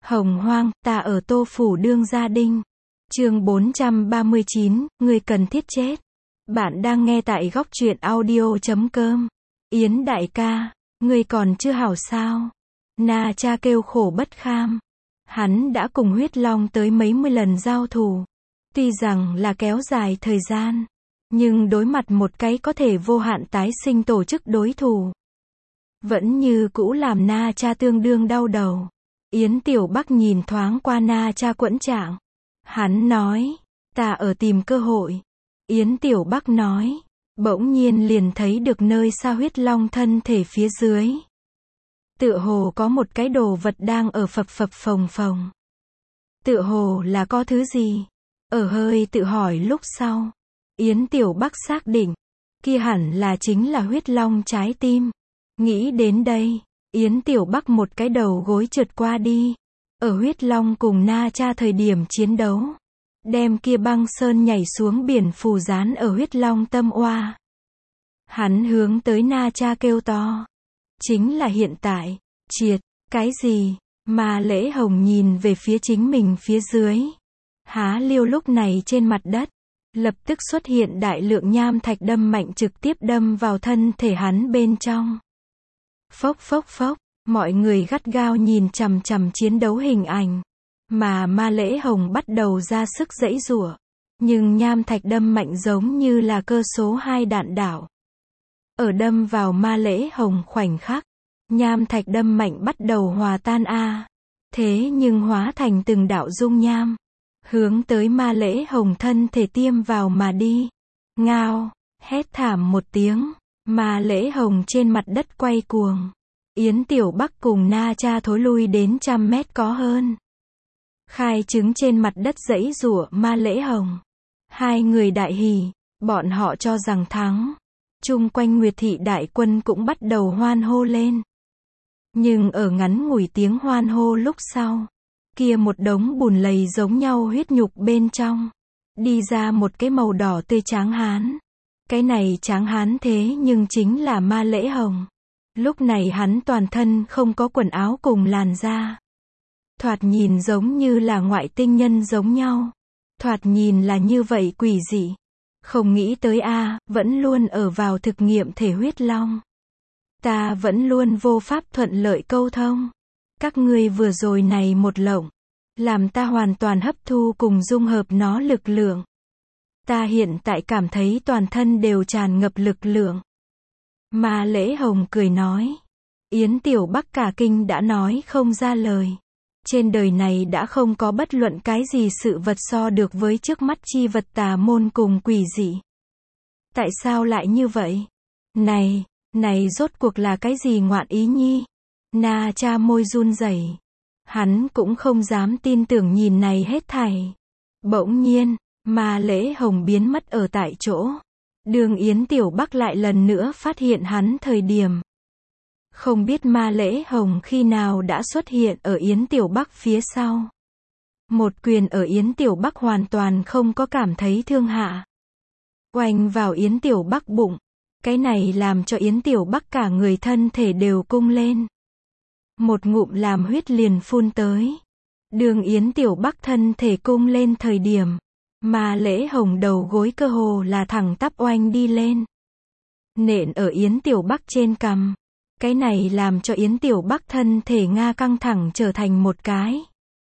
Hồng hoang, ta ở Tô Phủ đương gia đinh. Chương 439, ngươi cần thiết chết. Bạn đang nghe tại góc truyện audio.com. Yến đại ca, ngươi còn chưa hảo sao? Na Cha kêu khổ bất kham. Hắn đã cùng huyết long tới mấy mươi lần giao thủ. Tuy rằng là kéo dài thời gian, nhưng đối mặt một cái có thể vô hạn tái sinh tổ chức đối thủ, vẫn như cũ làm Na Cha tương đương đau đầu. Yến Tiểu Bắc nhìn thoáng qua Na Cha quẫn trạng. Hắn nói, ta ở tìm cơ hội. Yến Tiểu Bắc nói, bỗng nhiên liền thấy được nơi xa huyết long thân thể phía dưới. Tựa hồ có một cái đồ vật đang ở phập phập phồng phồng. Tựa hồ là có thứ gì? Ở hơi tự hỏi lúc sau, Yến Tiểu Bắc xác định, kia hẳn là chính là huyết long trái tim. Nghĩ đến đây, Yến Tiểu Bắc một cái đầu gối trượt qua đi. Ở huyết long cùng Na Cha thời điểm chiến đấu, đem kia băng sơn nhảy xuống biển phù dán ở huyết long tâm oa. Hắn hướng tới Na Cha kêu to. Chính là hiện tại. Triệt, cái gì? Mà Lễ Hồng nhìn về phía chính mình phía dưới. Há Liêu lúc này trên mặt đất, lập tức xuất hiện đại lượng nham thạch đâm mạnh trực tiếp đâm vào thân thể hắn bên trong. Phốc phốc phốc, mọi người gắt gao nhìn chằm chằm chiến đấu hình ảnh. Mà Ma Lễ Hồng bắt đầu ra sức giãy giụa. Nhưng nham thạch đâm mạnh giống như là cơ số 2 đạn đạo. Ở đâm vào Ma Lễ Hồng khoảnh khắc, nham thạch đâm mạnh bắt đầu hòa tan thế nhưng hóa thành từng đạo dung nham, hướng tới Ma Lễ Hồng thân thể tiêm vào mà đi. Ngao, hét thảm một tiếng, Ma Lễ Hồng trên mặt đất quay cuồng. Yến Tiểu Bắc cùng Na Cha thối lui đến 100 mét có hơn. Khai trứng trên mặt đất giãy giụa Ma Lễ Hồng. Hai người đại hỉ, bọn họ cho rằng thắng. Chung quanh Nguyệt thị đại quân cũng bắt đầu hoan hô lên. Nhưng ở ngắn ngủi tiếng hoan hô lúc sau, kia một đống bùn lầy giống nhau huyết nhục bên trong, đi ra một cái màu đỏ tươi tráng hán. Cái này tráng hán thế nhưng chính là Ma Lễ Hồng. Lúc này hắn toàn thân không có quần áo cùng làn da. Thoạt nhìn giống như là ngoại tinh nhân giống nhau. Thoạt nhìn là như vậy quỷ dị. Không nghĩ tới vẫn luôn ở vào thực nghiệm thể huyết long. Ta vẫn luôn vô pháp thuận lợi câu thông. Các ngươi vừa rồi này một lộng, làm ta hoàn toàn hấp thu cùng dung hợp nó lực lượng. Ta hiện tại cảm thấy toàn thân đều tràn ngập lực lượng. Ma Lễ Hồng cười nói. Yến Tiểu Bắc cả kinh đã nói không ra lời. Trên đời này đã không có bất luận cái gì sự vật so được với trước mắt chi vật tà môn cùng quỷ dị. Tại sao lại như vậy? Này rốt cuộc là cái gì ngoạn ý nhi? Na Cha môi run rẩy. Hắn cũng không dám tin tưởng nhìn này hết thảy. Bỗng nhiên, Ma Lễ Hồng biến mất ở tại chỗ. Đường Yến Tiểu Bắc lại lần nữa phát hiện hắn thời điểm. Không biết Ma Lễ Hồng khi nào đã xuất hiện ở Yến Tiểu Bắc phía sau. Một quyền ở Yến Tiểu Bắc hoàn toàn không có cảm thấy thương hạ. Oanh vào Yến Tiểu Bắc bụng. Cái này làm cho Yến Tiểu Bắc cả người thân thể đều cung lên. Một ngụm làm huyết liền phun tới. Đường Yến Tiểu Bắc thân thể cung lên thời điểm. Ma Lễ Hồng đầu gối cơ hồ là thẳng tắp oanh đi lên. Nện ở Yến Tiểu Bắc trên cằm. Cái này làm cho Yến Tiểu Bắc thân thể căng thẳng trở thành một cái.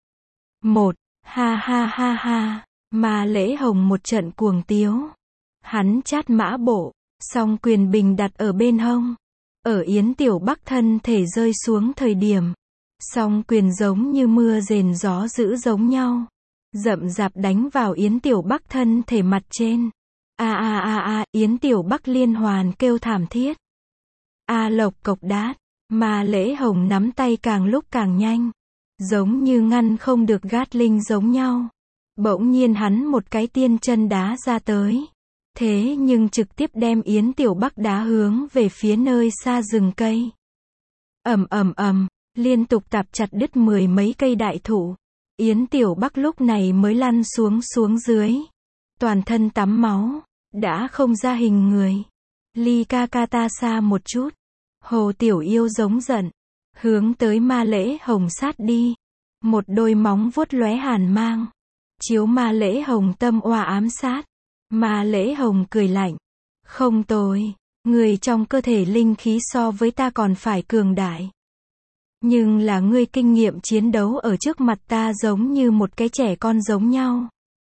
Ha ha ha ha. Ma Lễ Hồng một trận cuồng tiếu. Hắn chát mã bộ, song quyền bình đặt ở bên hông. Ở Yến Tiểu Bắc thân thể rơi xuống thời điểm, song quyền giống như mưa rền gió dữ giống nhau. Rậm rạp đánh vào Yến Tiểu Bắc thân thể mặt trên. Yến Tiểu Bắc liên hoàn kêu thảm thiết. Lộc cộc đát. Ma Lễ Hồng nắm tay càng lúc càng nhanh. Giống như ngăn không được gát linh giống nhau. Bỗng nhiên hắn một cái tiên chân đá ra tới. Thế nhưng trực tiếp đem Yến Tiểu Bắc đá hướng về phía nơi xa rừng cây. Ầm, liên tục tạp chặt đứt mười mấy cây đại thụ. Yến Tiểu Bắc lúc này mới lăn xuống dưới. Toàn thân tắm máu, đã không ra hình người. Ly ca ta xa một chút. Hồ Tiểu Yêu giống giận, hướng tới Ma Lễ Hồng sát đi. Một đôi móng vuốt lóe hàn mang. Chiếu Ma Lễ Hồng tâm oa ám sát. Ma Lễ Hồng cười lạnh. Không tồi. Người trong cơ thể linh khí so với ta còn phải cường đại. Nhưng là ngươi kinh nghiệm chiến đấu ở trước mặt ta giống như một cái trẻ con giống nhau.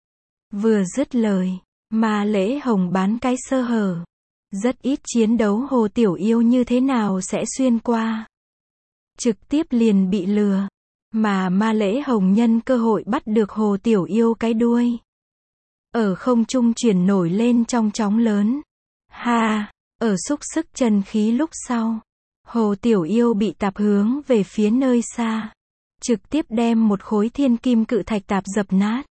Vừa dứt lời, Ma Lễ Hồng bán cái sơ hở. Rất ít chiến đấu Hồ Tiểu Yêu như thế nào sẽ xuyên qua. Trực tiếp liền bị lừa. Mà Ma Lễ Hồng nhân cơ hội bắt được Hồ Tiểu Yêu cái đuôi. Ở không trung chuyển nổi lên trong chóng lớn. Ha, ở xúc sức chân khí lúc sau. Hồ Tiểu Yêu bị tạp hướng về phía nơi xa. Trực tiếp đem một khối thiên kim cự thạch tạp dập nát.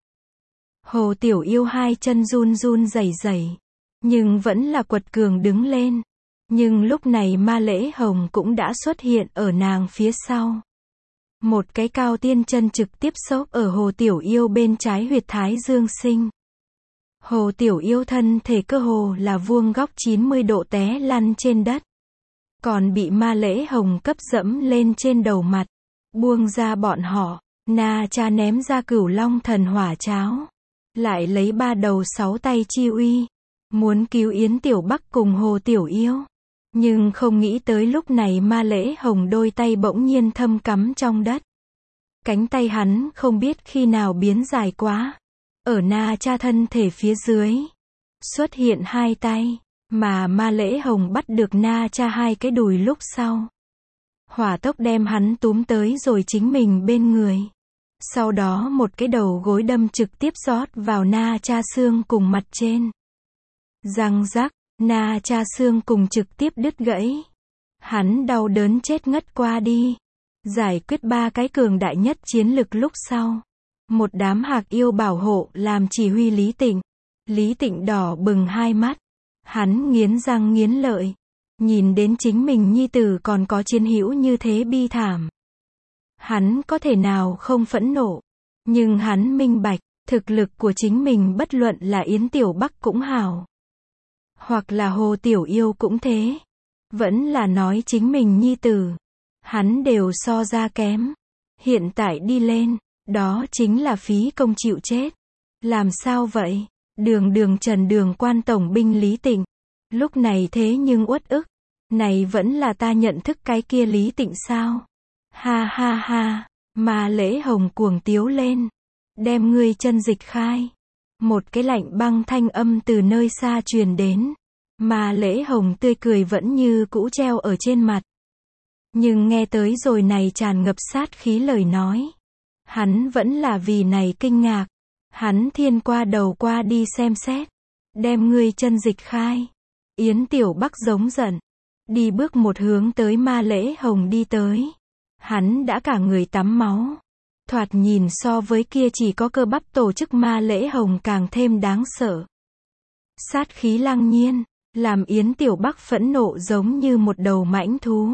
Hồ Tiểu Yêu hai chân run run rẩy rẩy. Nhưng vẫn là quật cường đứng lên. Nhưng lúc này Ma Lễ Hồng cũng đã xuất hiện ở nàng phía sau. Một cái cao tiên chân trực tiếp xốc ở Hồ Tiểu Yêu bên trái huyệt thái dương sinh. Hồ Tiểu Yêu thân thể cơ hồ là vuông góc 90 độ té lăn trên đất. Còn bị Ma Lễ Hồng cấp dẫm lên trên đầu mặt. Buông ra bọn họ, Na Cha ném ra Cửu Long Thần Hỏa Cháo. Lại lấy 3 đầu 6 tay chi uy. Muốn cứu Yến Tiểu Bắc cùng Hồ Tiểu Yêu. Nhưng không nghĩ tới lúc này Ma Lễ Hồng đôi tay bỗng nhiên thâm cắm trong đất. Cánh tay hắn không biết khi nào biến dài quá. Ở Na Cha thân thể phía dưới. Xuất hiện hai tay. Mà Ma Lễ Hồng bắt được Na Cha hai cái đùi lúc sau. Hỏa tốc đem hắn túm tới rồi chính mình bên người. Sau đó một cái đầu gối đâm trực tiếp rót vào Na Cha xương cùng mặt trên. Răng rắc, Na Cha xương cùng trực tiếp đứt gãy. Hắn đau đớn chết ngất qua đi. Giải quyết 3 cái cường đại nhất chiến lực lúc sau. Một đám hạc yêu bảo hộ làm chỉ huy Lý Tịnh. Lý Tịnh đỏ bừng hai mắt. Hắn nghiến răng nghiến lợi. Nhìn đến chính mình nhi tử còn có chiến hữu như thế bi thảm. Hắn có thể nào không phẫn nộ. Nhưng hắn minh bạch, thực lực của chính mình bất luận là Yến Tiểu Bắc cũng hảo. Hoặc là Hồ Tiểu Yêu cũng thế. Vẫn là nói chính mình nhi tử. Hắn đều so ra kém. Hiện tại đi lên, đó chính là phí công chịu chết. Làm sao vậy? Đường Trần Đường quan tổng binh Lý Tịnh. Lúc này thế nhưng uất ức. Này vẫn là ta nhận thức cái kia Lý Tịnh sao? Ha ha ha, Ma Lễ Hồng cuồng tiếu lên. Đem ngươi chân dịch khai. Một cái lạnh băng thanh âm từ nơi xa truyền đến. Ma Lễ Hồng tươi cười vẫn như cũ treo ở trên mặt. Nhưng nghe tới rồi này tràn ngập sát khí lời nói. Hắn vẫn là vì này kinh ngạc. Hắn thiên qua đầu qua đi xem xét. Đem ngươi chân dịch khai. Yến Tiểu Bắc giống giận. Đi bước một hướng tới Ma Lễ Hồng đi tới. Hắn đã cả người tắm máu. Thoạt nhìn so với kia chỉ có cơ bắp tổ chức Ma Lễ Hồng càng thêm đáng sợ. Sát khí lăng nhiên. Làm Yến Tiểu Bắc phẫn nộ giống như một đầu mãnh thú.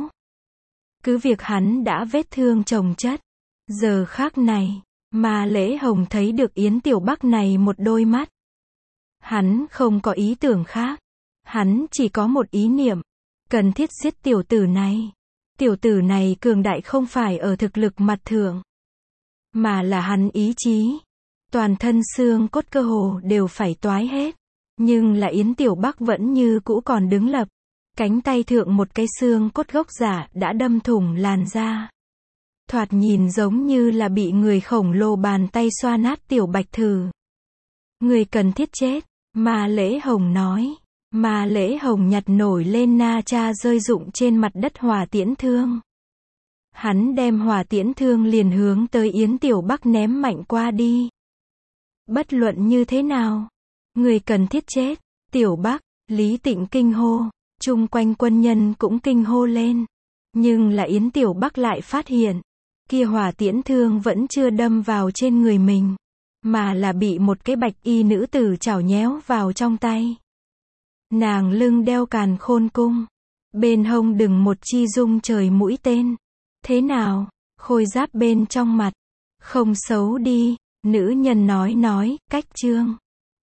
Cứ việc hắn đã vết thương chồng chất. Giờ khác này, Ma Lễ Hồng thấy được Yến Tiểu Bắc này một đôi mắt. Hắn không có ý tưởng khác. Hắn chỉ có một ý niệm. Cần thiết giết tiểu tử này. Tiểu tử này cường đại không phải ở thực lực mặt thượng. Mà là hắn ý chí. Toàn thân xương cốt cơ hồ đều phải toái hết. Nhưng là Yến Tiểu Bắc vẫn như cũ còn đứng lập. Cánh tay thượng một cái xương cốt gốc giả đã đâm thủng làn da. Thoạt nhìn giống như là bị người khổng lồ bàn tay xoa nát tiểu bạch thử. Người cần thiết chết, Ma Lễ Hồng nói. Ma Lễ Hồng nhặt nổi lên Na Cha rơi rụng trên mặt đất hỏa tiễn thương. Hắn đem hỏa tiễn thương liền hướng tới Yến Tiểu Bắc ném mạnh qua đi. Bất luận như thế nào, người cần thiết chết. Tiểu Bắc, Lý Tịnh kinh hô, chung quanh quân nhân cũng kinh hô lên. Nhưng là Yến Tiểu Bắc lại phát hiện, kia hỏa tiễn thương vẫn chưa đâm vào trên người mình, mà là bị một cái bạch y nữ tử chảo nhéo vào trong tay. Nàng lưng đeo càn khôn cung, bên hông đừng một chi dung trời mũi tên. Thế nào, khôi giáp bên trong mặt, không xấu đi, nữ nhân nói, cách chương.